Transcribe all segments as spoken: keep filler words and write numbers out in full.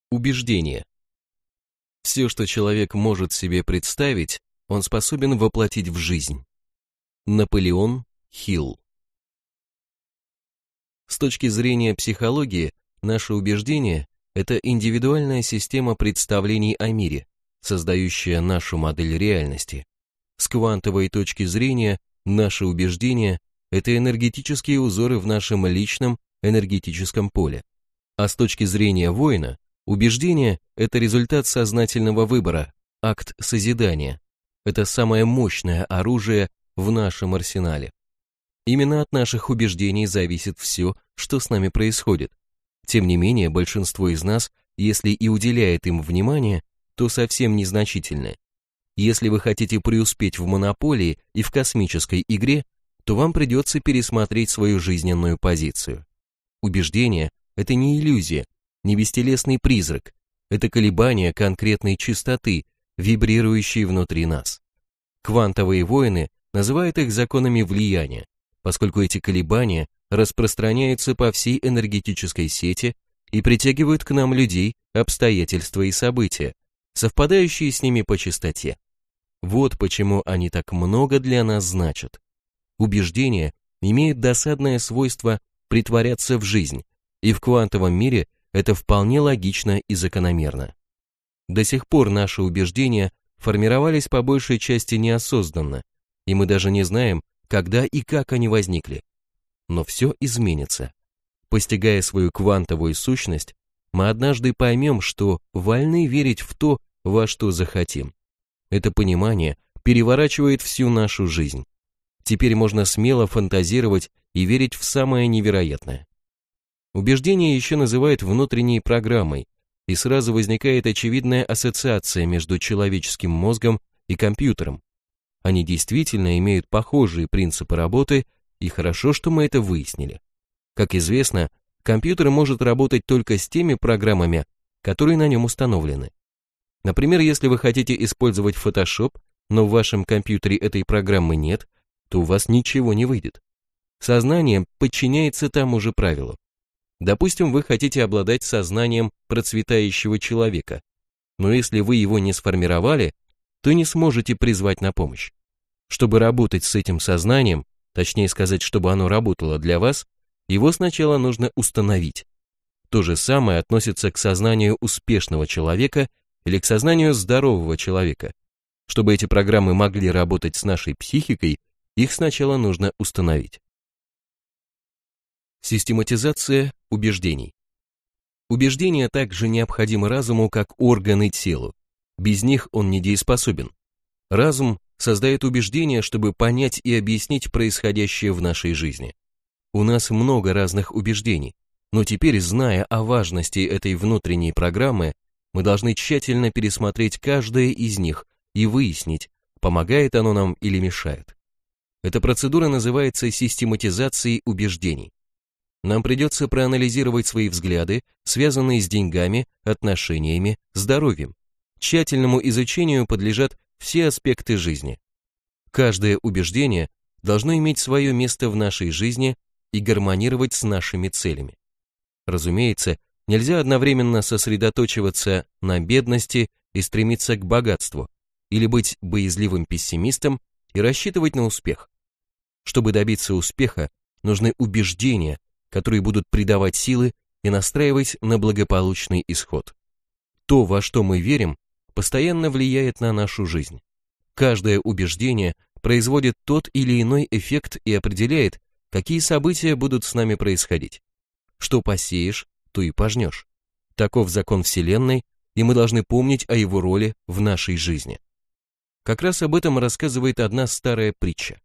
Убеждение. Все, что человек может себе представить, он способен воплотить в жизнь. Наполеон Хилл. С точки зрения психологии, наше убеждение – это индивидуальная система представлений о мире, создающая нашу модель реальности. С квантовой точки зрения, наши убеждения – это энергетические узоры в нашем личном энергетическом поле. А с точки зрения воина, убеждение – это результат сознательного выбора, акт созидания. Это самое мощное оружие в нашем арсенале. Именно от наших убеждений зависит все, что с нами происходит. Тем не менее, большинство из нас, если и уделяет им внимание, то совсем незначительное. Если вы хотите преуспеть в монополии и в космической игре, то вам придется пересмотреть свою жизненную позицию. Убеждение – это не иллюзия, не бестелесный призрак, это колебания конкретной частоты, вибрирующей внутри нас. Квантовые воины называют их законами влияния, поскольку эти колебания распространяются по всей энергетической сети и притягивают к нам людей, обстоятельства и события, совпадающие с ними по частоте. Вот почему они так много для нас значат. Убеждения имеют досадное свойство притворяться в жизнь, и в квантовом мире это вполне логично и закономерно. До сих пор наши убеждения формировались по большей части неосознанно, и мы даже не знаем, когда и как они возникли. Но все изменится. Постигая свою квантовую сущность, мы однажды поймем, что вольны верить в то, во что захотим. Это понимание переворачивает всю нашу жизнь. Теперь можно смело фантазировать и верить в самое невероятное. Убеждение еще называют внутренней программой, и сразу возникает очевидная ассоциация между человеческим мозгом и компьютером. Они действительно имеют похожие принципы работы, и хорошо, что мы это выяснили. Как известно, компьютер может работать только с теми программами, которые на нем установлены. Например, если вы хотите использовать Photoshop, но в вашем компьютере этой программы нет, то у вас ничего не выйдет. Сознание подчиняется тому же правилу. Допустим, вы хотите обладать сознанием процветающего человека, но если вы его не сформировали, то не сможете призвать на помощь. Чтобы работать с этим сознанием, точнее сказать, чтобы оно работало для вас, его сначала нужно установить. То же самое относится к сознанию успешного человека или к сознанию здорового человека. Чтобы эти программы могли работать с нашей психикой, их сначала нужно установить. Систематизация убеждений. Убеждения также необходимы разуму как органы телу. Без них он недееспособен. Разум создает убеждения, чтобы понять и объяснить происходящее в нашей жизни. У нас много разных убеждений, но теперь, зная о важности этой внутренней программы, мы должны тщательно пересмотреть каждое из них и выяснить, помогает оно нам или мешает. Эта процедура называется систематизацией убеждений. Нам придется проанализировать свои взгляды, связанные с деньгами, отношениями, здоровьем. Тщательному изучению подлежат все аспекты жизни. Каждое убеждение должно иметь свое место в нашей жизни и гармонировать с нашими целями. Разумеется, нельзя одновременно сосредоточиваться на бедности и стремиться к богатству, или быть боязливым пессимистом и рассчитывать на успех. Чтобы добиться успеха, нужны убеждения, которые будут придавать силы и настраивать на благополучный исход. То, во что мы верим, постоянно влияет на нашу жизнь. Каждое убеждение производит тот или иной эффект и определяет, какие события будут с нами происходить. Что посеешь, то и пожнешь. Таков закон Вселенной, и мы должны помнить о его роли в нашей жизни. Как раз об этом рассказывает одна старая притча.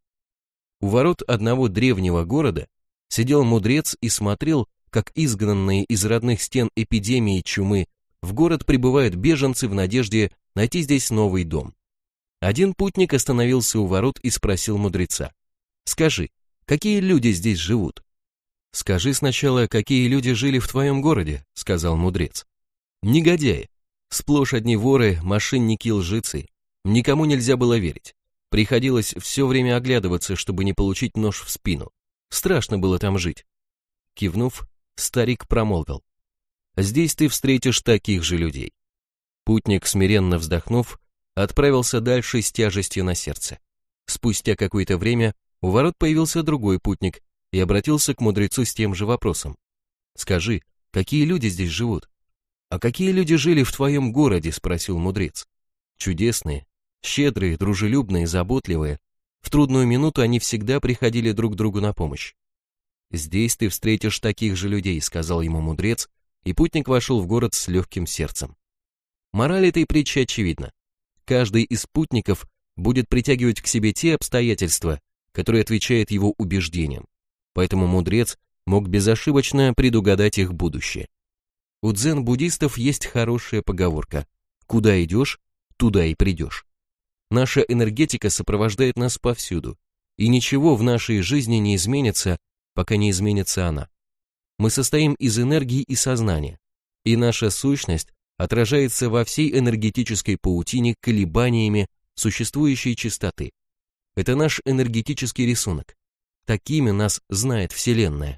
У ворот одного древнего города сидел мудрец и смотрел, как изгнанные из родных стен эпидемии чумы в город прибывают беженцы в надежде найти здесь новый дом. Один путник остановился у ворот и спросил мудреца: «Скажи, какие люди здесь живут?» «Скажи сначала, какие люди жили в твоем городе», — сказал мудрец. «Негодяи. Сплошь одни воры, мошенники и лжецы. Никому нельзя было верить. Приходилось все время оглядываться, чтобы не получить нож в спину. Страшно было там жить». Кивнув, старик промолвил: Здесь ты встретишь таких же людей. Путник, смиренно вздохнув, отправился дальше с тяжестью на сердце. Спустя какое-то время у ворот появился другой путник и обратился к мудрецу с тем же вопросом. «Скажи, какие люди здесь живут?» «А какие люди жили в твоем городе?» — спросил мудрец. «Чудесные, щедрые, дружелюбные, заботливые. В трудную минуту они всегда приходили друг другу на помощь». «Здесь ты встретишь таких же людей», — сказал ему мудрец, и путник вошел в город с легким сердцем. Мораль этой притчи очевидна. Каждый из путников будет притягивать к себе те обстоятельства, которые отвечают его убеждениям. Поэтому мудрец мог безошибочно предугадать их будущее. У дзен-буддистов есть хорошая поговорка: «Куда идешь, туда и придешь». Наша энергетика сопровождает нас повсюду, и ничего в нашей жизни не изменится, пока не изменится она. Мы состоим из энергии и сознания, и наша сущность отражается во всей энергетической паутине колебаниями существующей частоты. Это наш энергетический рисунок. Такими нас знает Вселенная.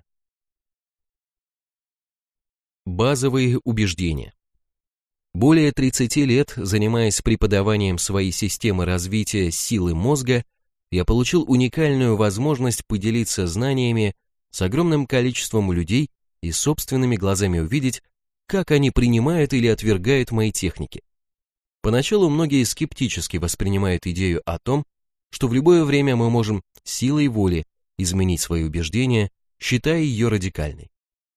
Базовые убеждения. Более тридцати лет, занимаясь преподаванием своей системы развития силы мозга, я получил уникальную возможность поделиться знаниями с огромным количеством людей и собственными глазами увидеть, как они принимают или отвергают мои техники. Поначалу многие скептически воспринимают идею о том, что в любое время мы можем силой воли изменить свои убеждения, считая ее радикальной.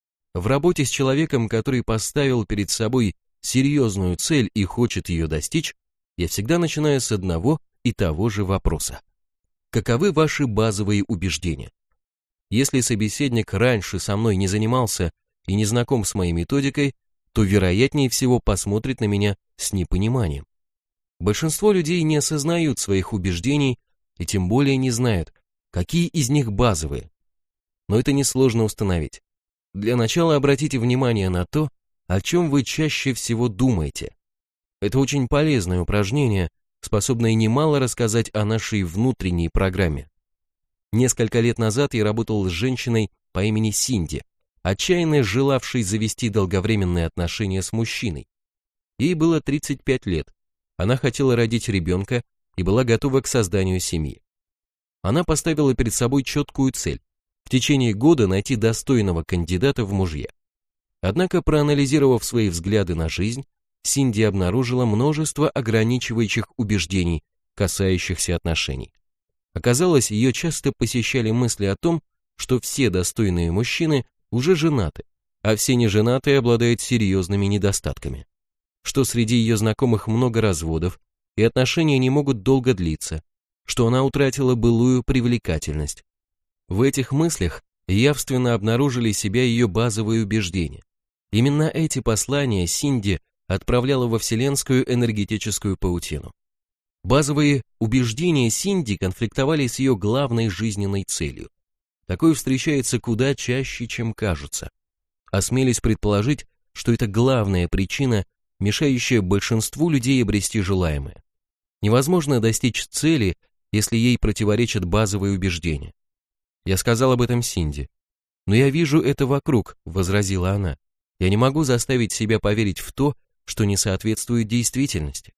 В работе с человеком, который поставил перед собой серьезную цель и хочет ее достичь, я всегда начинаю с одного и того же вопроса. Каковы ваши базовые убеждения? Если собеседник раньше со мной не занимался и не знаком с моей методикой, то вероятнее всего посмотрит на меня с непониманием. Большинство людей не осознают своих убеждений и тем более не знают, какие из них базовые. Но это несложно установить. Для начала обратите внимание на то, о чем вы чаще всего думаете. Это очень полезное упражнение, способное немало рассказать о нашей внутренней программе. Несколько лет назад я работал с женщиной по имени Синди, отчаянно желавшей завести долговременные отношения с мужчиной. Ей было тридцать пять лет, она хотела родить ребенка и была готова к созданию семьи. Она поставила перед собой четкую цель – в течение года найти достойного кандидата в мужья. Однако, проанализировав свои взгляды на жизнь, Синди обнаружила множество ограничивающих убеждений, касающихся отношений. Оказалось, ее часто посещали мысли о том, что все достойные мужчины уже женаты, а все неженатые обладают серьезными недостатками. Что среди ее знакомых много разводов, и отношения не могут долго длиться, что она утратила былую привлекательность. В этих мыслях явственно обнаружили себя ее базовые убеждения. Именно эти послания Синди отправляла во вселенскую энергетическую паутину. Базовые убеждения Синди конфликтовали с ее главной жизненной целью. Такое встречается куда чаще, чем кажется. Осмелюсь предположить, что это главная причина, мешающая большинству людей обрести желаемое. Невозможно достичь цели, если ей противоречат базовые убеждения. Я сказал об этом Синди. «Но я вижу это вокруг», — возразила она. «Я не могу заставить себя поверить в то, что не соответствует действительности».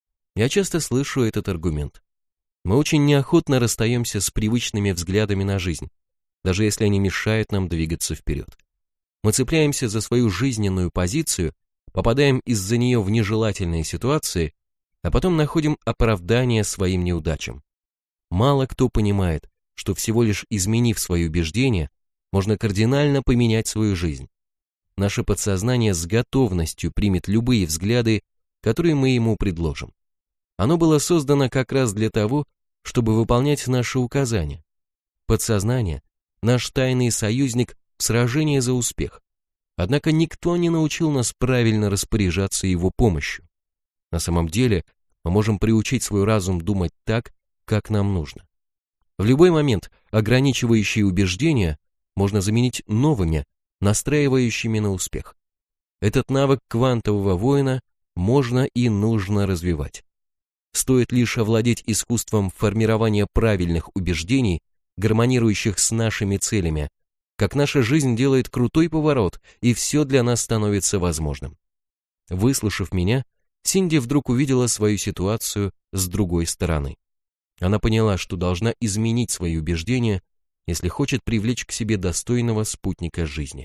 Я часто слышу этот аргумент. Мы очень неохотно расстаемся с привычными взглядами на жизнь, даже если они мешают нам двигаться вперед. Мы цепляемся за свою жизненную позицию, попадаем из-за нее в нежелательные ситуации, а потом находим оправдание своим неудачам. Мало кто понимает, что всего лишь изменив свои убеждения, можно кардинально поменять свою жизнь. Наше подсознание с готовностью примет любые взгляды, которые мы ему предложим. Оно было создано как раз для того, чтобы выполнять наши указания. Подсознание – наш тайный союзник в сражении за успех. Однако никто не научил нас правильно распоряжаться его помощью. На самом деле, мы можем приучить свой разум думать так, как нам нужно. В любой момент ограничивающие убеждения можно заменить новыми, настраивающими на успех. Этот навык квантового воина можно и нужно развивать. Стоит лишь овладеть искусством формирования правильных убеждений, гармонирующих с нашими целями, как наша жизнь делает крутой поворот, и все для нас становится возможным. Выслушав меня, Синди вдруг увидела свою ситуацию с другой стороны. Она поняла, что должна изменить свои убеждения, если хочет привлечь к себе достойного спутника жизни.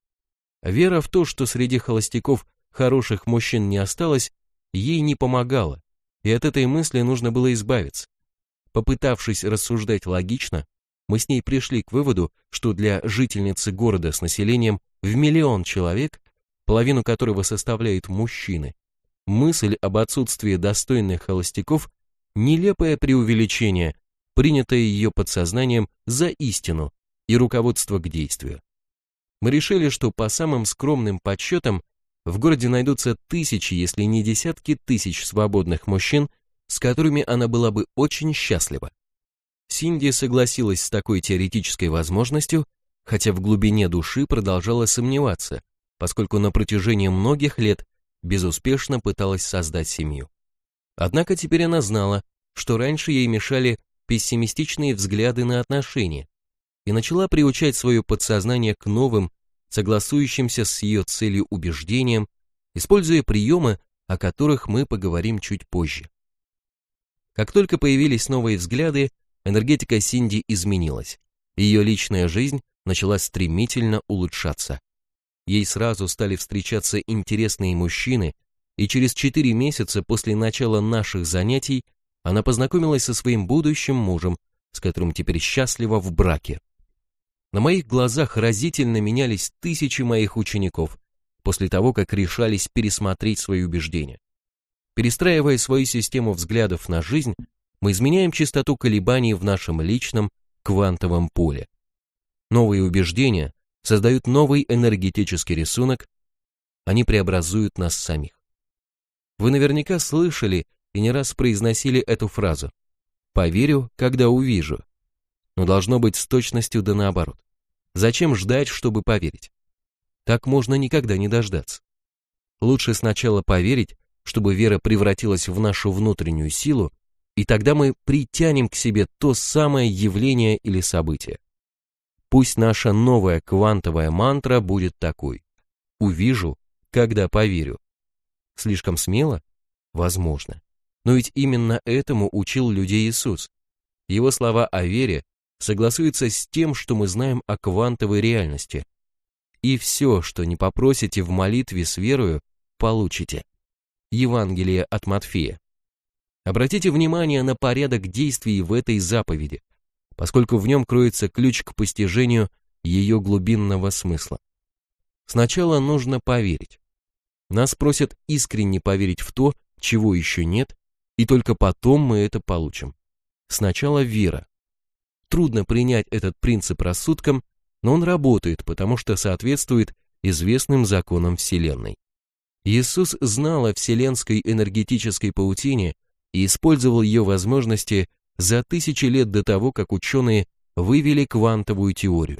Вера в то, что среди холостяков хороших мужчин не осталось, ей не помогала, и от этой мысли нужно было избавиться. Попытавшись рассуждать логично, мы с ней пришли к выводу, что для жительницы города с населением в миллион человек, половину которого составляют мужчины, мысль об отсутствии достойных холостяков – нелепое преувеличение, принятое ее подсознанием за истину и руководство к действию. Мы решили, что по самым скромным подсчетам в городе найдутся тысячи, если не десятки тысяч свободных мужчин, с которыми она была бы очень счастлива. Синди согласилась с такой теоретической возможностью, хотя в глубине души продолжала сомневаться, поскольку на протяжении многих лет безуспешно пыталась создать семью. Однако теперь она знала, что раньше ей мешали пессимистичные взгляды на отношения, и начала приучать свое подсознание к новым, согласующимся с ее целью убеждениям, используя приемы, о которых мы поговорим чуть позже. Как только появились новые взгляды, энергетика Синди изменилась. Ее личная жизнь начала стремительно улучшаться. Ей сразу стали встречаться интересные мужчины, и через четыре месяца после начала наших занятий она познакомилась со своим будущим мужем, с которым теперь счастлива в браке. На моих глазах разительно менялись тысячи моих учеников после того, как решались пересмотреть свои убеждения. Перестраивая свою систему взглядов на жизнь, мы изменяем частоту колебаний в нашем личном квантовом поле. Новые убеждения создают новый энергетический рисунок, они преобразуют нас самих. Вы наверняка слышали и не раз произносили эту фразу «поверю, когда увижу», но должно быть с точностью да наоборот. Зачем ждать, чтобы поверить? Так можно никогда не дождаться. Лучше сначала поверить, чтобы вера превратилась в нашу внутреннюю силу, и тогда мы притянем к себе то самое явление или событие. Пусть наша новая квантовая мантра будет такой: «Увижу, когда поверю». Слишком смело? Возможно. Но ведь именно этому учил людей Иисус. Его слова о вере согласуются с тем, что мы знаем о квантовой реальности. И все, что не попросите в молитве с верою, получите. Евангелие от Матфея. Обратите внимание на порядок действий в этой заповеди, поскольку в нем кроется ключ к постижению ее глубинного смысла. Сначала нужно поверить. Нас просят искренне поверить в то, чего еще нет, и только потом мы это получим. Сначала вера. Трудно принять этот принцип рассудком, но он работает, потому что соответствует известным законам Вселенной. Иисус знал о вселенской энергетической паутине и использовал ее возможности за тысячи лет до того, как ученые вывели квантовую теорию.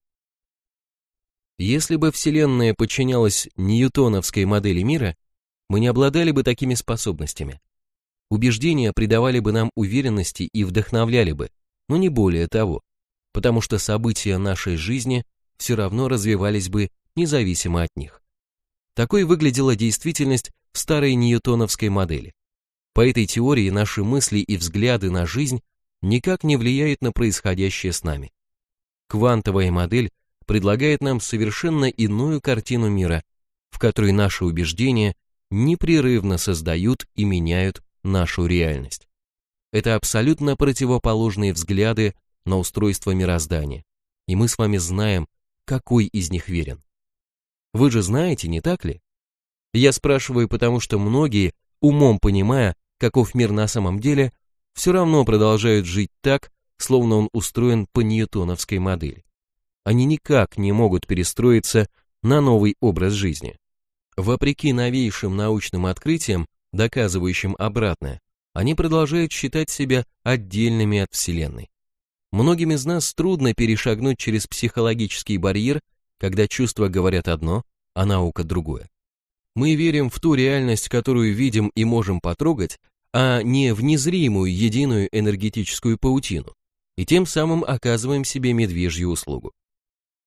Если бы Вселенная подчинялась ньютоновской модели мира, мы не обладали бы такими способностями. Убеждения придавали бы нам уверенности и вдохновляли бы, но не более того, потому что события нашей жизни все равно развивались бы независимо от них. Такой выглядела действительность в старой ньютоновской модели. По этой теории наши мысли и взгляды на жизнь никак не влияют на происходящее с нами. Квантовая модель предлагает нам совершенно иную картину мира, в которой наши убеждения непрерывно создают и меняют нашу реальность. Это абсолютно противоположные взгляды на устройство мироздания, и мы с вами знаем, какой из них верен. Вы же знаете, не так ли? Я спрашиваю, потому что многие, умом понимая, каков мир на самом деле, все равно продолжают жить так, словно он устроен по ньютоновской модели. Они никак не могут перестроиться на новый образ жизни. Вопреки новейшим научным открытиям, доказывающим обратное, они продолжают считать себя отдельными от Вселенной. Многим из нас трудно перешагнуть через психологический барьер, когда чувства говорят одно, а наука другое. Мы верим в ту реальность, которую видим и можем потрогать, а не в незримую единую энергетическую паутину, и тем самым оказываем себе медвежью услугу.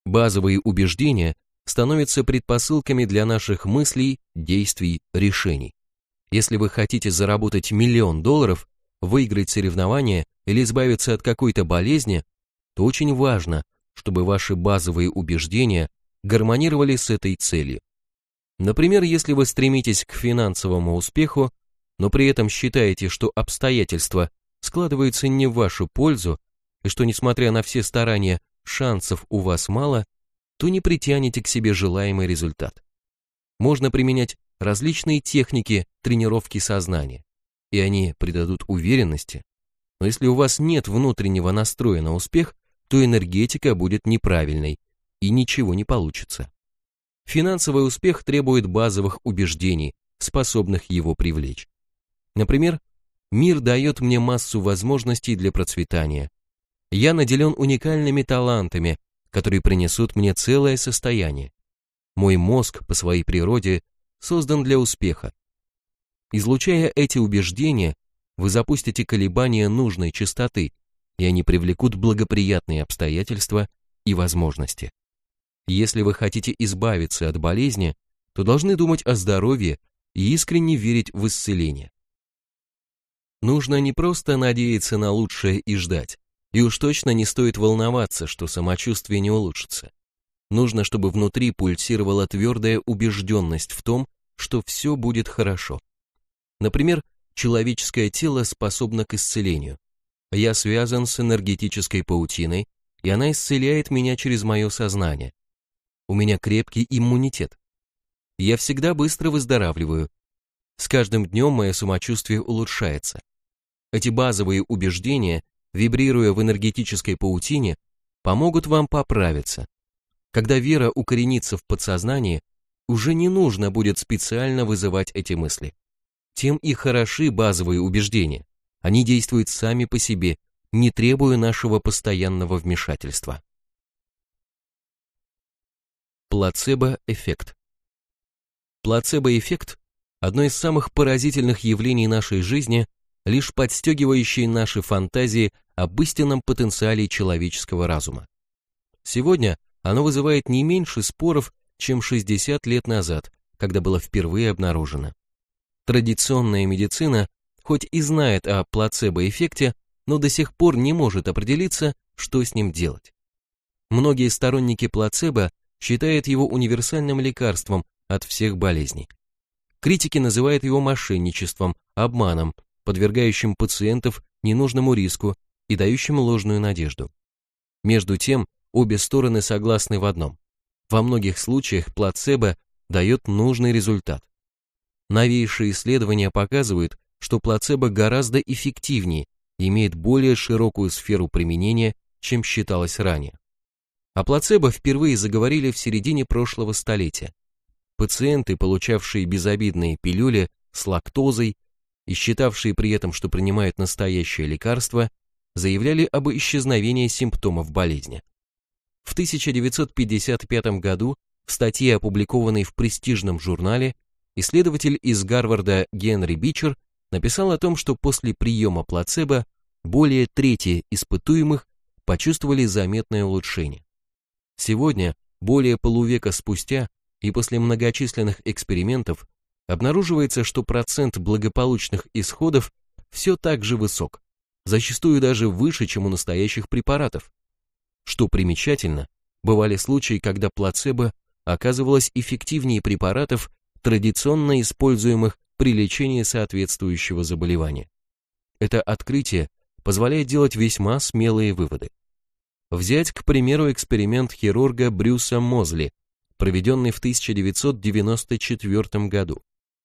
Базовые убеждения становятся предпосылками для наших мыслей, действий, решений. Если вы хотите заработать миллион долларов, выиграть соревнование или избавиться от какой-то болезни, то очень важно, чтобы ваши базовые убеждения гармонировали с этой целью. Например, если вы стремитесь к финансовому успеху, но при этом считаете, что обстоятельства складываются не в вашу пользу, и что, несмотря на все старания, шансов у вас мало, то не притянете к себе желаемый результат. Можно применять различные техники тренировки сознания, и они придадут уверенности, но если у вас нет внутреннего настроя на успех, то энергетика будет неправильной, и ничего не получится. Финансовый успех требует базовых убеждений, способных его привлечь. Например, мир дает мне массу возможностей для процветания. Я наделен уникальными талантами, которые принесут мне целое состояние. Мой мозг по своей природе создан для успеха. Излучая эти убеждения, вы запустите колебания нужной частоты, и они привлекут благоприятные обстоятельства и возможности. Если вы хотите избавиться от болезни, то должны думать о здоровье и искренне верить в исцеление. Нужно не просто надеяться на лучшее и ждать, и уж точно не стоит волноваться, что самочувствие не улучшится. Нужно, чтобы внутри пульсировала твердая убежденность в том, что все будет хорошо. Например, человеческое тело способно к исцелению. Я связан с энергетической паутиной, и она исцеляет меня через мое сознание. У меня крепкий иммунитет. Я всегда быстро выздоравливаю. С каждым днем мое самочувствие улучшается. Эти базовые убеждения, вибрируя в энергетической паутине, помогут вам поправиться. Когда вера укоренится в подсознании, уже не нужно будет специально вызывать эти мысли. Тем и хороши базовые убеждения. Они действуют сами по себе, не требуя нашего постоянного вмешательства. Плацебо-эффект. Плацебо-эффект – одно из самых поразительных явлений нашей жизни, лишь подстегивающее наши фантазии об истинном потенциале человеческого разума. Сегодня оно вызывает не меньше споров, чем шестьдесят лет назад, когда было впервые обнаружено. Традиционная медицина хоть и знает о плацебо-эффекте, но до сих пор не может определиться, что с ним делать. Многие сторонники плацебо считают его универсальным лекарством от всех болезней. Критики называют его мошенничеством, обманом, подвергающим пациентов ненужному риску и дающим ложную надежду. Между тем, обе стороны согласны в одном. Во многих случаях плацебо дает нужный результат. Новейшие исследования показывают, что плацебо гораздо эффективнее и имеет более широкую сферу применения, чем считалось ранее. О плацебо впервые заговорили в середине прошлого столетия. Пациенты, получавшие безобидные пилюли с лактозой и считавшие при этом, что принимают настоящее лекарство, заявляли об исчезновении симптомов болезни. В тысяча девятьсот пятьдесят пятом году в статье, опубликованной в престижном журнале, исследователь из Гарварда Генри Бичер написал о том, что после приема плацебо более трети испытуемых почувствовали заметное улучшение. Сегодня, более полувека спустя и после многочисленных экспериментов, обнаруживается, что процент благополучных исходов все так же высок, зачастую даже выше, чем у настоящих препаратов. Что примечательно, бывали случаи, когда плацебо оказывалось эффективнее препаратов, традиционно используемых при лечении соответствующего заболевания. Это открытие позволяет делать весьма смелые выводы. Взять, к примеру, эксперимент хирурга Брюса Мозли, проведенный в тысяча девятьсот девяносто четвёртом году.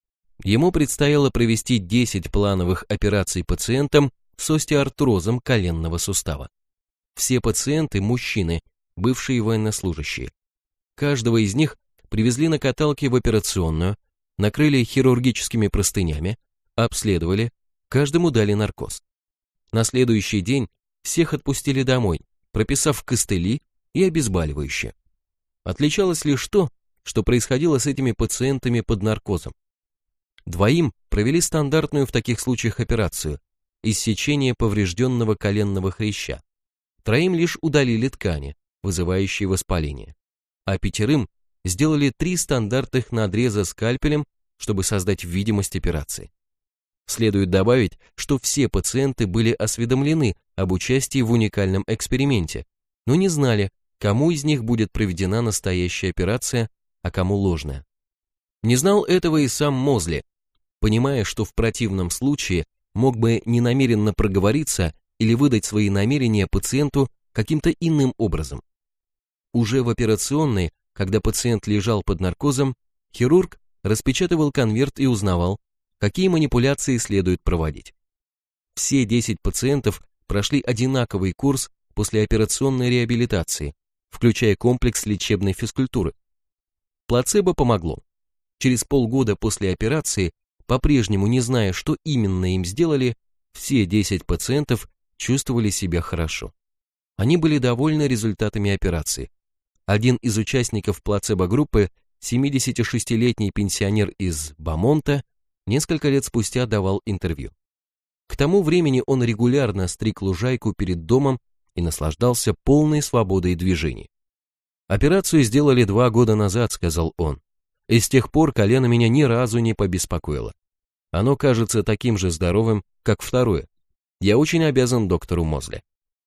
Ему предстояло провести десять плановых операций пациентам с остеоартрозом коленного сустава. Все пациенты – мужчины, бывшие военнослужащие. Каждого из них привезли на каталке в операционную, накрыли хирургическими простынями, обследовали, каждому дали наркоз. На следующий день всех отпустили домой, прописав костыли и обезболивающее. Отличалось лишь то, что происходило с этими пациентами под наркозом. Двоим провели стандартную в таких случаях операцию – иссечение поврежденного коленного хряща. Троим лишь удалили ткани, вызывающие воспаление, а пятерым сделали три стандартных надреза скальпелем, чтобы создать видимость операции. Следует добавить, что все пациенты были осведомлены об участии в уникальном эксперименте, но не знали, кому из них будет проведена настоящая операция, а кому ложная. Не знал этого и сам Мозли, понимая, что в противном случае мог бы ненамеренно проговориться или выдать свои намерения пациенту каким-то иным образом. Уже в операционной, когда пациент лежал под наркозом, хирург распечатывал конверт и узнавал, какие манипуляции следует проводить. Все десять пациентов прошли одинаковый курс послеоперационной реабилитации, включая комплекс лечебной физкультуры. Плацебо помогло. Через полгода после операции, по-прежнему не зная, что именно им сделали, все десять пациентов чувствовали себя хорошо. Они были довольны результатами операции. Один из участников плацебо-группы, семидесятишестилетний пенсионер из Бамонта, несколько лет спустя давал интервью. К тому времени он регулярно стриг лужайку перед домом и наслаждался полной свободой движений. «Операцию сделали два года назад», — сказал он, «и с тех пор колено меня ни разу не побеспокоило. Оно кажется таким же здоровым, как второе. Я очень обязан доктору Мозли».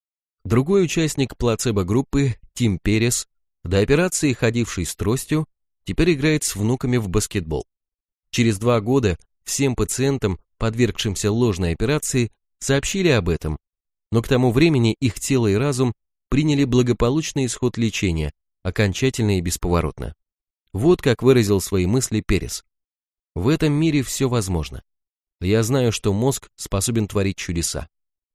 Другой участник плацебо-группы, Тим Перес, до операции ходивший с тростью, теперь играет с внуками в баскетбол. Через два года всем пациентам, подвергшимся ложной операции, сообщили об этом, но к тому времени их тело и разум приняли благополучный исход лечения, окончательно и бесповоротно. Вот как выразил свои мысли Перес. «В этом мире все возможно. Я знаю, что мозг способен творить чудеса».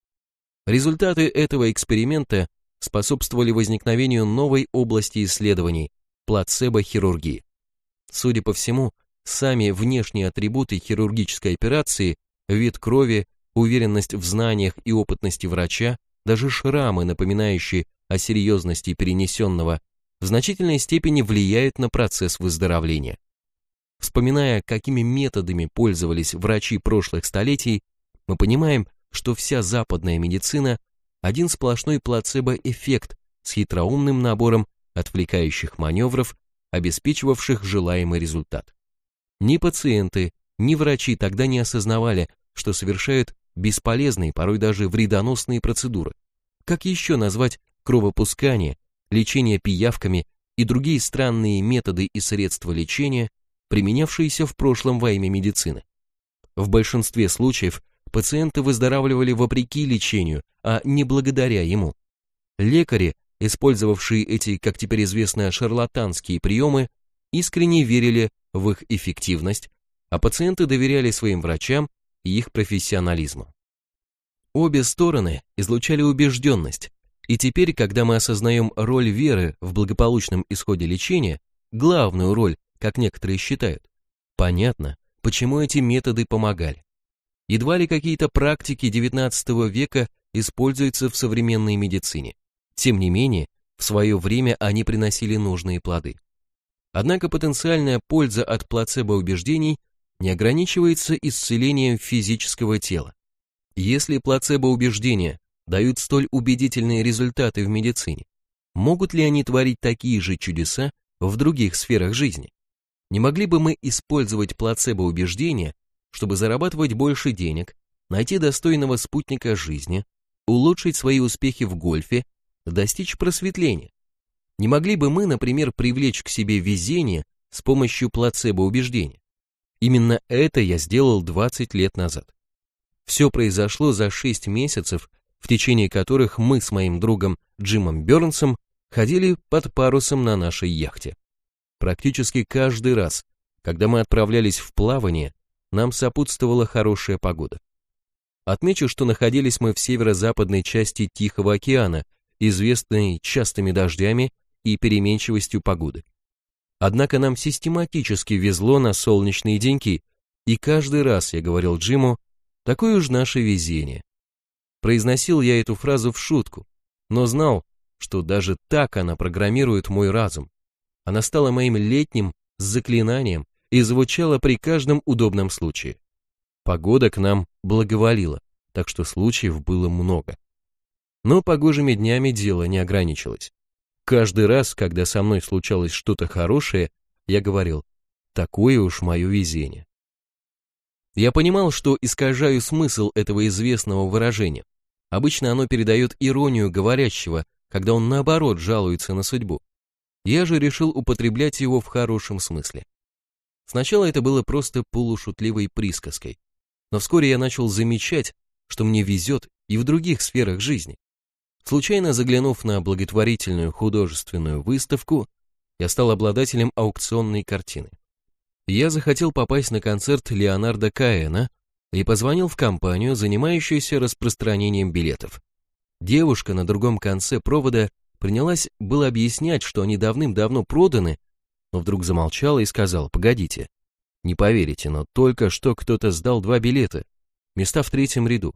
Результаты этого эксперимента способствовали возникновению новой области исследований – плацебо-хирургии. Судя по всему, сами внешние атрибуты хирургической операции, вид крови, уверенность в знаниях и опытности врача, даже шрамы, напоминающие о серьезности перенесенного, в значительной степени влияют на процесс выздоровления. Вспоминая, какими методами пользовались врачи прошлых столетий, мы понимаем, что вся западная медицина – один сплошной плацебо-эффект с хитроумным набором отвлекающих маневров, обеспечивавших желаемый результат. Ни пациенты, ни врачи тогда не осознавали, что совершают бесполезные, порой даже вредоносные процедуры. Как еще назвать кровопускание, лечение пиявками и другие странные методы и средства лечения, применявшиеся в прошлом во имя медицины? В большинстве случаев пациенты выздоравливали вопреки лечению, а не благодаря ему. Лекари, использовавшие эти, как теперь известно, шарлатанские приемы, искренне верили в их эффективность, а пациенты доверяли своим врачам и их профессионализму. Обе стороны излучали убежденность, и теперь, когда мы осознаем роль веры в благополучном исходе лечения, главную роль, как некоторые считают, понятно, почему эти методы помогали. Едва ли какие-то практики девятнадцатого века используются в современной медицине. Тем не менее, в свое время они приносили нужные плоды. Однако потенциальная польза от плацебо-убеждений не ограничивается исцелением физического тела. Если плацебо-убеждения дают столь убедительные результаты в медицине, могут ли они творить такие же чудеса в других сферах жизни? Не могли бы мы использовать плацебо-убеждения, чтобы зарабатывать больше денег, найти достойного спутника жизни, улучшить свои успехи в гольфе, достичь просветления? Не могли бы мы, например, привлечь к себе везение с помощью плацебо-убеждения? Именно это я сделал двадцать лет назад. Все произошло за шесть месяцев, в течение которых мы с моим другом Джимом Бернсом ходили под парусом на нашей яхте. Практически каждый раз, когда мы отправлялись в плавание, нам сопутствовала хорошая погода. Отмечу, что находились мы в северо-западной части Тихого океана, известной частыми дождями и переменчивостью погоды. Однако нам систематически везло на солнечные деньки, и каждый раз я говорил Джиму, такое уж наше везение. Произносил я эту фразу в шутку, но знал, что даже так она программирует мой разум. Она стала моим летним заклинанием и звучала при каждом удобном случае. Погода к нам благоволила, так что случаев было много. Но погожими днями дело не ограничилось. Каждый раз, когда со мной случалось что-то хорошее, я говорил: такое уж мое везение. Я понимал, что искажаю смысл этого известного выражения. Обычно оно передает иронию говорящего, когда он наоборот жалуется на судьбу. Я же решил употреблять его в хорошем смысле. Сначала это было просто полушутливой присказкой, но вскоре я начал замечать, что мне везет и в других сферах жизни. Случайно заглянув на благотворительную художественную выставку, я стал обладателем аукционной картины. Я захотел попасть на концерт Леонарда Коэна и позвонил в компанию, занимающуюся распространением билетов. Девушка на другом конце провода принялась было объяснять, что они давным-давно проданы, но вдруг замолчала и сказала: погодите, не поверите, но только что кто-то сдал два билета, места в третьем ряду.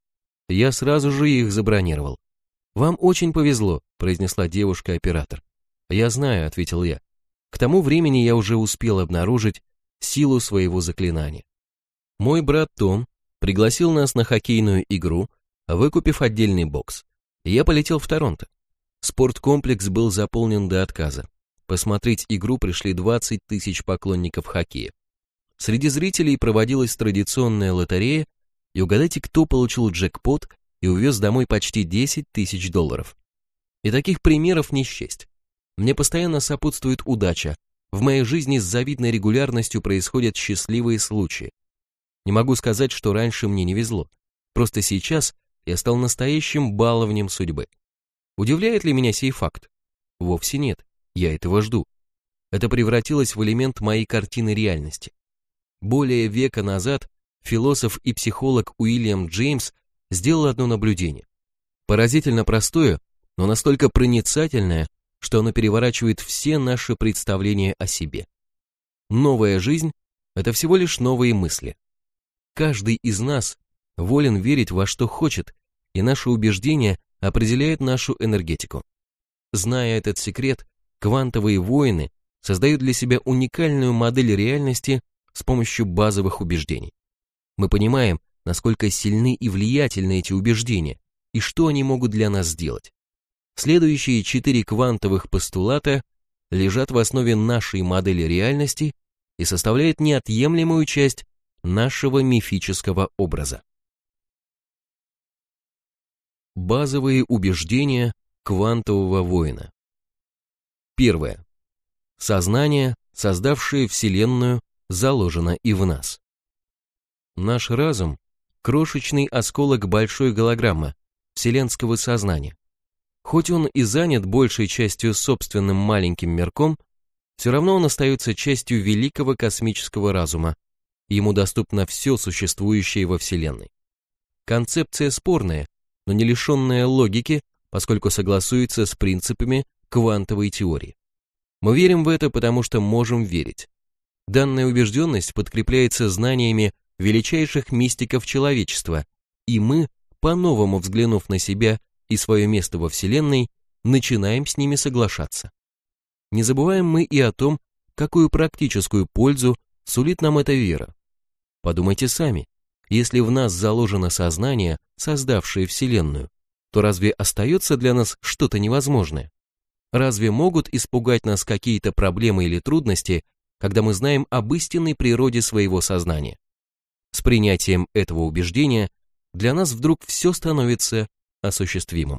Я сразу же их забронировал. «Вам очень повезло», — произнесла девушка-оператор. «Я знаю», — ответил я. К тому времени я уже успел обнаружить силу своего заклинания. Мой брат Том пригласил нас на хоккейную игру, выкупив отдельный бокс. Я полетел в Торонто. Спорткомплекс был заполнен до отказа. Посмотреть игру пришли двадцать тысяч поклонников хоккея. Среди зрителей проводилась традиционная лотерея, и угадайте, кто получил джекпот и увез домой почти десять тысяч долларов. И таких примеров не счесть. Мне постоянно сопутствует удача. В моей жизни с завидной регулярностью происходят счастливые случаи. Не могу сказать, что раньше мне не везло. Просто сейчас я стал настоящим баловнем судьбы. Удивляет ли меня сей факт? Вовсе нет, я этого жду. Это превратилось в элемент моей картины реальности. Более века назад философ и психолог Уильям Джеймс сделал одно наблюдение. Поразительно простое, но настолько проницательное, что оно переворачивает все наши представления о себе. Новая жизнь – это всего лишь новые мысли. Каждый из нас волен верить во что хочет, и наше убеждение определяет нашу энергетику. Зная этот секрет, квантовые воины создают для себя уникальную модель реальности с помощью базовых убеждений. Мы понимаем, насколько сильны и влиятельны эти убеждения, и что они могут для нас сделать. Следующие четыре квантовых постулата лежат в основе нашей модели реальности и составляют неотъемлемую часть нашего мифического образа. Базовые убеждения квантового воина. Первое. Сознание, создавшее Вселенную, заложено и в нас. Наш разум – крошечный осколок большой голограммы, вселенского сознания. Хоть он и занят большей частью собственным маленьким мирком, все равно он остается частью великого космического разума, ему доступно все существующее во Вселенной. Концепция спорная, но не лишенная логики, поскольку согласуется с принципами квантовой теории. Мы верим в это, потому что можем верить. Данная убежденность подкрепляется знаниями величайших мистиков человечества, и мы, по-новому взглянув на себя и свое место во Вселенной, начинаем с ними соглашаться. Не забываем мы и о том, какую практическую пользу сулит нам эта вера. Подумайте сами, если в нас заложено сознание, создавшее Вселенную, то разве остается для нас что-то невозможное? Разве могут испугать нас какие-то проблемы или трудности, когда мы знаем об истинной природе своего сознания? С принятием этого убеждения для нас вдруг все становится осуществимым.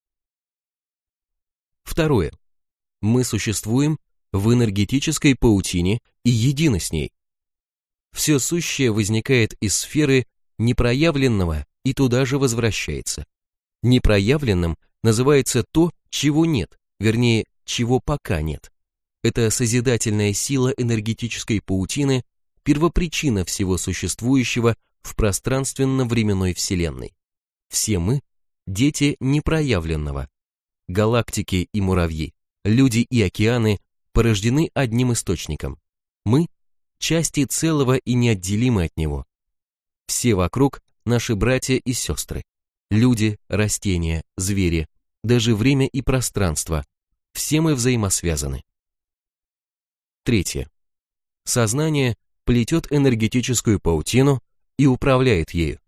Второе. Мы существуем в энергетической паутине и едины с ней. Все сущее возникает из сферы непроявленного и туда же возвращается. Непроявленным называется то, чего нет, вернее, чего пока нет. Это созидательная сила энергетической паутины, первопричина всего существующего в пространственно-временной Вселенной. Все мы – дети непроявленного. Галактики и муравьи, люди и океаны порождены одним источником. Мы – части целого и неотделимы от него. Все вокруг – наши братья и сестры. Люди, растения, звери, даже время и пространство – все мы взаимосвязаны. Третье. Сознание плетет энергетическую паутину и управляет ею.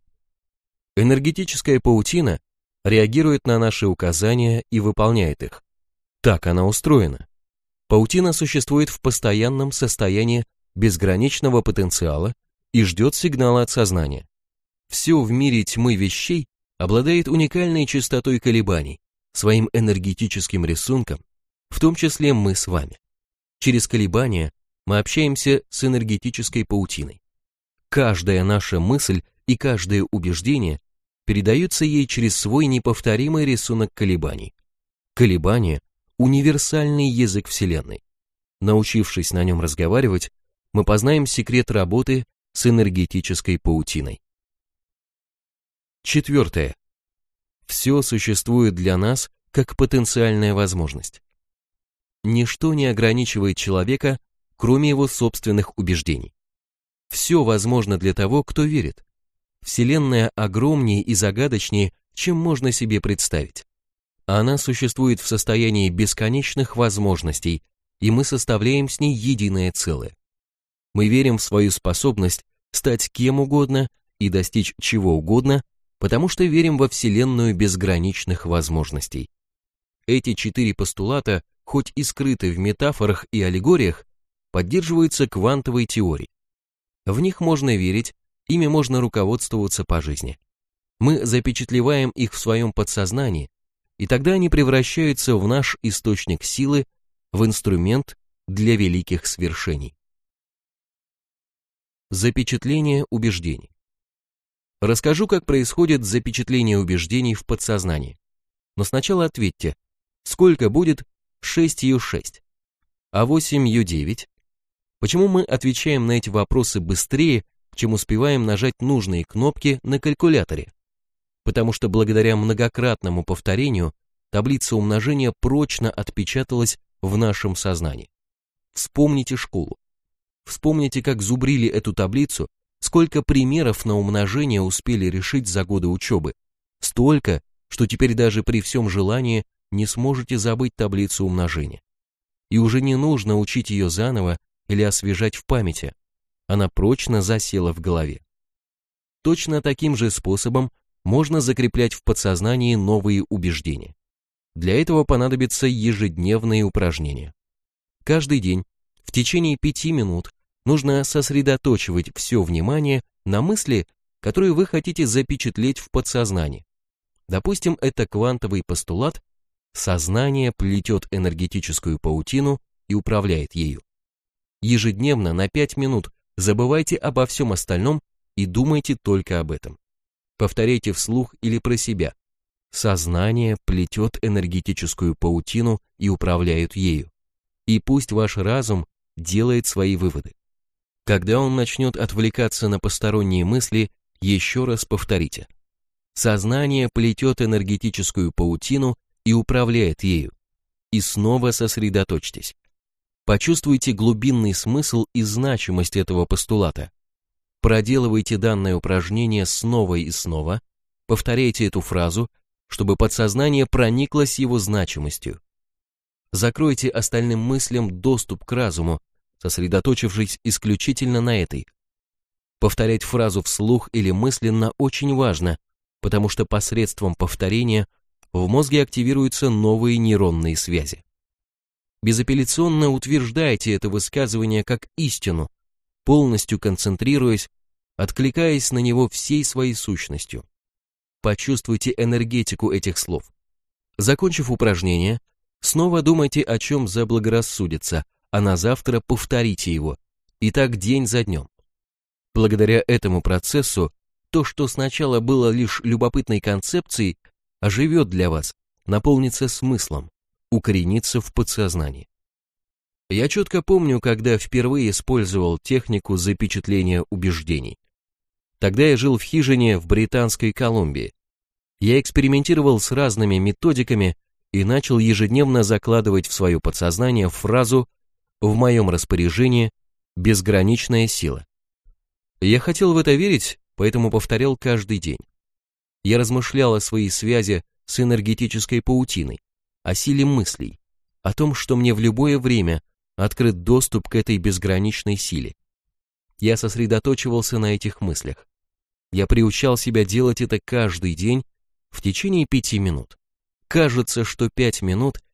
Энергетическая паутина реагирует на наши указания и выполняет их. Так она устроена. Паутина существует в постоянном состоянии безграничного потенциала и ждет сигнала от сознания. Все в мире тьмы вещей обладает уникальной частотой колебаний, своим энергетическим рисунком, в том числе мы с вами. Через колебания мы общаемся с энергетической паутиной. Каждая наша мысль и каждое убеждение передаются ей через свой неповторимый рисунок колебаний. Колебания – универсальный язык Вселенной. Научившись на нем разговаривать, мы познаем секрет работы с энергетической паутиной. Четвертое. Все существует для нас как потенциальная возможность. Ничто не ограничивает человека, кроме его собственных убеждений. Все возможно для того, кто верит. Вселенная огромнее и загадочнее, чем можно себе представить. Она существует в состоянии бесконечных возможностей, и мы составляем с ней единое целое. Мы верим в свою способность стать кем угодно и достичь чего угодно, потому что верим во Вселенную безграничных возможностей. Эти четыре постулата, хоть и скрыты в метафорах и аллегориях, поддерживаются квантовой теорией. В них можно верить, ими можно руководствоваться по жизни. Мы запечатлеваем их в своем подсознании, и тогда они превращаются в наш источник силы, в инструмент для великих свершений. Запечатление убеждений. Расскажу, как происходит запечатление убеждений в подсознании. Но сначала ответьте, сколько будет шесть ю шесть, а восемь ю девять? Почему мы отвечаем на эти вопросы быстрее, чем успеваем нажать нужные кнопки на калькуляторе? Потому что благодаря многократному повторению таблица умножения прочно отпечаталась в нашем сознании. Вспомните школу. Вспомните, как зубрили эту таблицу, сколько примеров на умножение успели решить за годы учебы. Столько, что теперь даже при всем желании не сможете забыть таблицу умножения. И уже не нужно учить ее заново или освежать в памяти. Она прочно засела в голове. Точно таким же способом можно закреплять в подсознании новые убеждения. Для этого понадобятся ежедневные упражнения. Каждый день в течение пяти минут нужно сосредоточивать все внимание на мысли, которые вы хотите запечатлеть в подсознании. Допустим, это квантовый постулат: сознание плетет энергетическую паутину и управляет ею. Ежедневно на пять минут забывайте обо всем остальном и думайте только об этом. Повторяйте вслух или про себя: сознание плетет энергетическую паутину и управляет ею. И пусть ваш разум делает свои выводы. Когда он начнет отвлекаться на посторонние мысли, еще раз повторите: сознание плетет энергетическую паутину и управляет ею. И снова сосредоточьтесь. Почувствуйте глубинный смысл и значимость этого постулата. Проделывайте данное упражнение снова и снова, повторяйте эту фразу, чтобы подсознание прониклось его значимостью. Закройте остальным мыслям доступ к разуму, сосредоточившись исключительно на этой. Повторять фразу вслух или мысленно очень важно, потому что посредством повторения в мозге активируются новые нейронные связи. Безапелляционно утверждайте это высказывание как истину, полностью концентрируясь, откликаясь на него всей своей сущностью. Почувствуйте энергетику этих слов. Закончив упражнение, снова думайте, о чем заблагорассудится, а на завтра повторите его, и так день за днем. Благодаря этому процессу то, что сначала было лишь любопытной концепцией, оживет для вас, наполнится смыслом, укоренится в подсознании. Я четко помню, когда впервые использовал технику запечатления убеждений. Тогда я жил в хижине в Британской Колумбии. Я экспериментировал с разными методиками и начал ежедневно закладывать в свое подсознание фразу «в моем распоряжении безграничная сила». Я хотел в это верить, поэтому повторял каждый день. Я размышлял о своей связи с энергетической паутиной, о силе мыслей, о том, что мне в любое время открыт доступ к этой безграничной силе. Я сосредоточивался на этих мыслях. Я приучал себя делать это каждый день в течение пяти минут. Кажется, что пять минут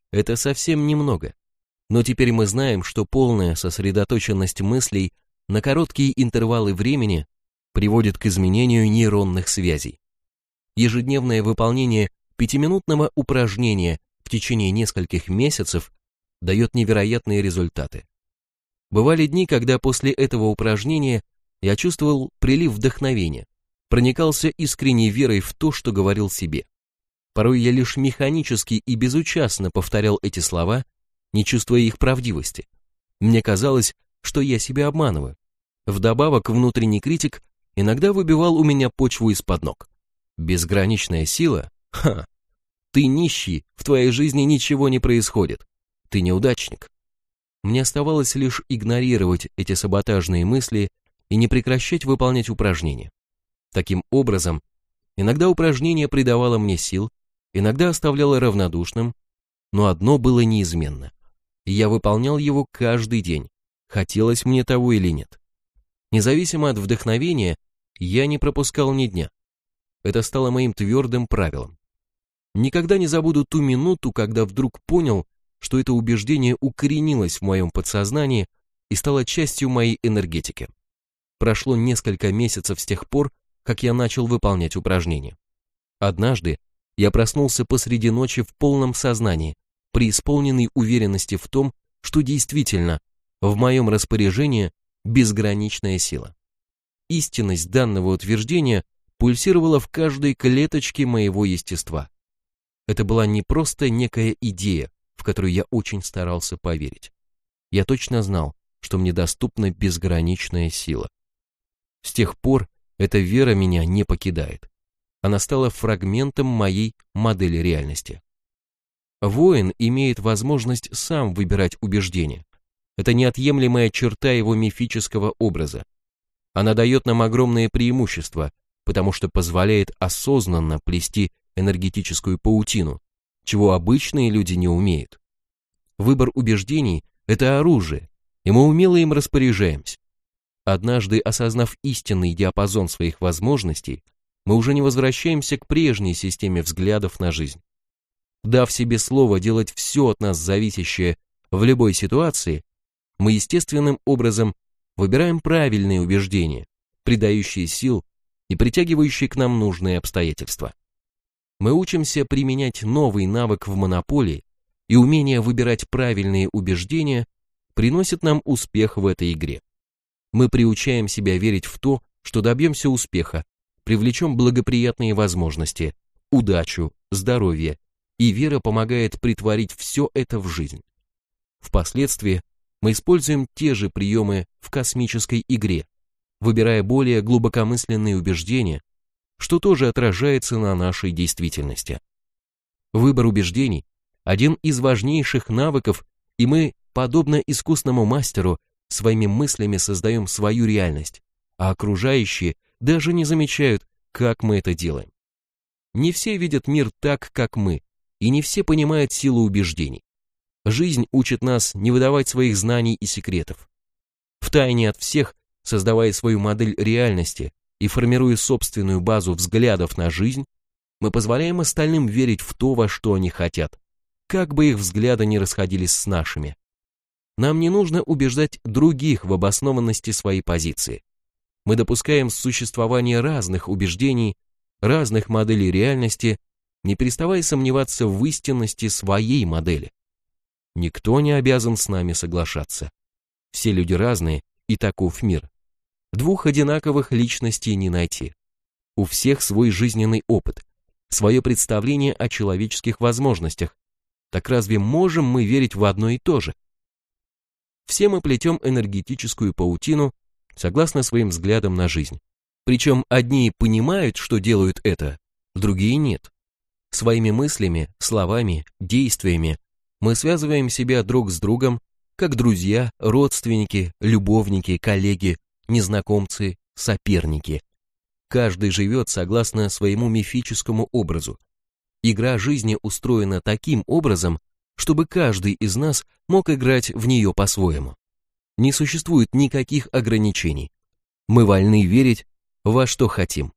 это совсем немного. Но теперь мы знаем, что полная сосредоточенность мыслей на короткие интервалы времени приводит к изменению нейронных связей. Ежедневное выполнение пятиминутного упражнения в течение нескольких месяцев дает невероятные результаты. Бывали дни, когда после этого упражнения я чувствовал прилив вдохновения, проникался искренней верой в то, что говорил себе. Порой я лишь механически и безучастно повторял эти слова, не чувствуя их правдивости. Мне казалось, что я себя обманываю. Вдобавок, внутренний критик иногда выбивал у меня почву из-под ног. Безграничная сила? Ха! Ты нищий, в твоей жизни ничего не происходит. Ты неудачник. Мне оставалось лишь игнорировать эти саботажные мысли и не прекращать выполнять упражнения. Таким образом, иногда упражнение придавало мне сил, иногда оставляло равнодушным, но одно было неизменно. Я выполнял его каждый день, хотелось мне того или нет. Независимо от вдохновения, я не пропускал ни дня. Это стало моим твердым правилом. Никогда не забуду ту минуту, когда вдруг понял, что это убеждение укоренилось в моем подсознании и стало частью моей энергетики. Прошло несколько месяцев с тех пор, как я начал выполнять упражнения. Однажды я проснулся посреди ночи в полном сознании, преисполненной уверенности в том, что действительно в моем распоряжении безграничная сила. Истинность данного утверждения пульсировала в каждой клеточке моего естества. Это была не просто некая идея, в которую я очень старался поверить. Я точно знал, что мне доступна безграничная сила. С тех пор эта вера меня не покидает. Она стала фрагментом моей модели реальности. Воин имеет возможность сам выбирать убеждения. Это неотъемлемая черта его мифического образа. Она дает нам огромное преимущество, потому что позволяет осознанно плести энергетическую паутину, чего обычные люди не умеют. Выбор убеждений – это оружие, и мы умело им распоряжаемся. Однажды осознав истинный диапазон своих возможностей, мы уже не возвращаемся к прежней системе взглядов на жизнь. Дав себе слово делать все от нас зависящее в любой ситуации, мы естественным образом выбираем правильные убеждения, придающие сил и притягивающие к нам нужные обстоятельства. Мы учимся применять новый навык в монополии, и умение выбирать правильные убеждения приносит нам успех в этой игре. Мы приучаем себя верить в то, что добьемся успеха, привлечем благоприятные возможности, удачу, здоровье, и вера помогает притворить все это в жизнь. Впоследствии мы используем те же приемы в космической игре, выбирая более глубокомысленные убеждения, что тоже отражается на нашей действительности. Выбор убеждений – один из важнейших навыков, и мы, подобно искусному мастеру, своими мыслями создаем свою реальность, а окружающие даже не замечают, как мы это делаем. Не все видят мир так, как мы, и не все понимают силу убеждений. Жизнь учит нас не выдавать своих знаний и секретов. Втайне от всех, создавая свою модель реальности и формируя собственную базу взглядов на жизнь, мы позволяем остальным верить в то, во что они хотят, как бы их взгляды ни расходились с нашими. Нам не нужно убеждать других в обоснованности своей позиции. Мы допускаем существование разных убеждений, разных моделей реальности, не переставая сомневаться в истинности своей модели. Никто не обязан с нами соглашаться. Все люди разные, и таков мир. Двух одинаковых личностей не найти. У всех свой жизненный опыт, свое представление о человеческих возможностях. Так разве можем мы верить в одно и то же? Все мы плетем энергетическую паутину согласно своим взглядам на жизнь. Причем одни понимают, что делают это, другие нет. Своими мыслями, словами, действиями мы связываем себя друг с другом, как друзья, родственники, любовники, коллеги, незнакомцы, соперники. Каждый живет согласно своему мифическому образу. Игра жизни устроена таким образом, чтобы каждый из нас мог играть в нее по-своему. Не существует никаких ограничений. Мы вольны верить во что хотим.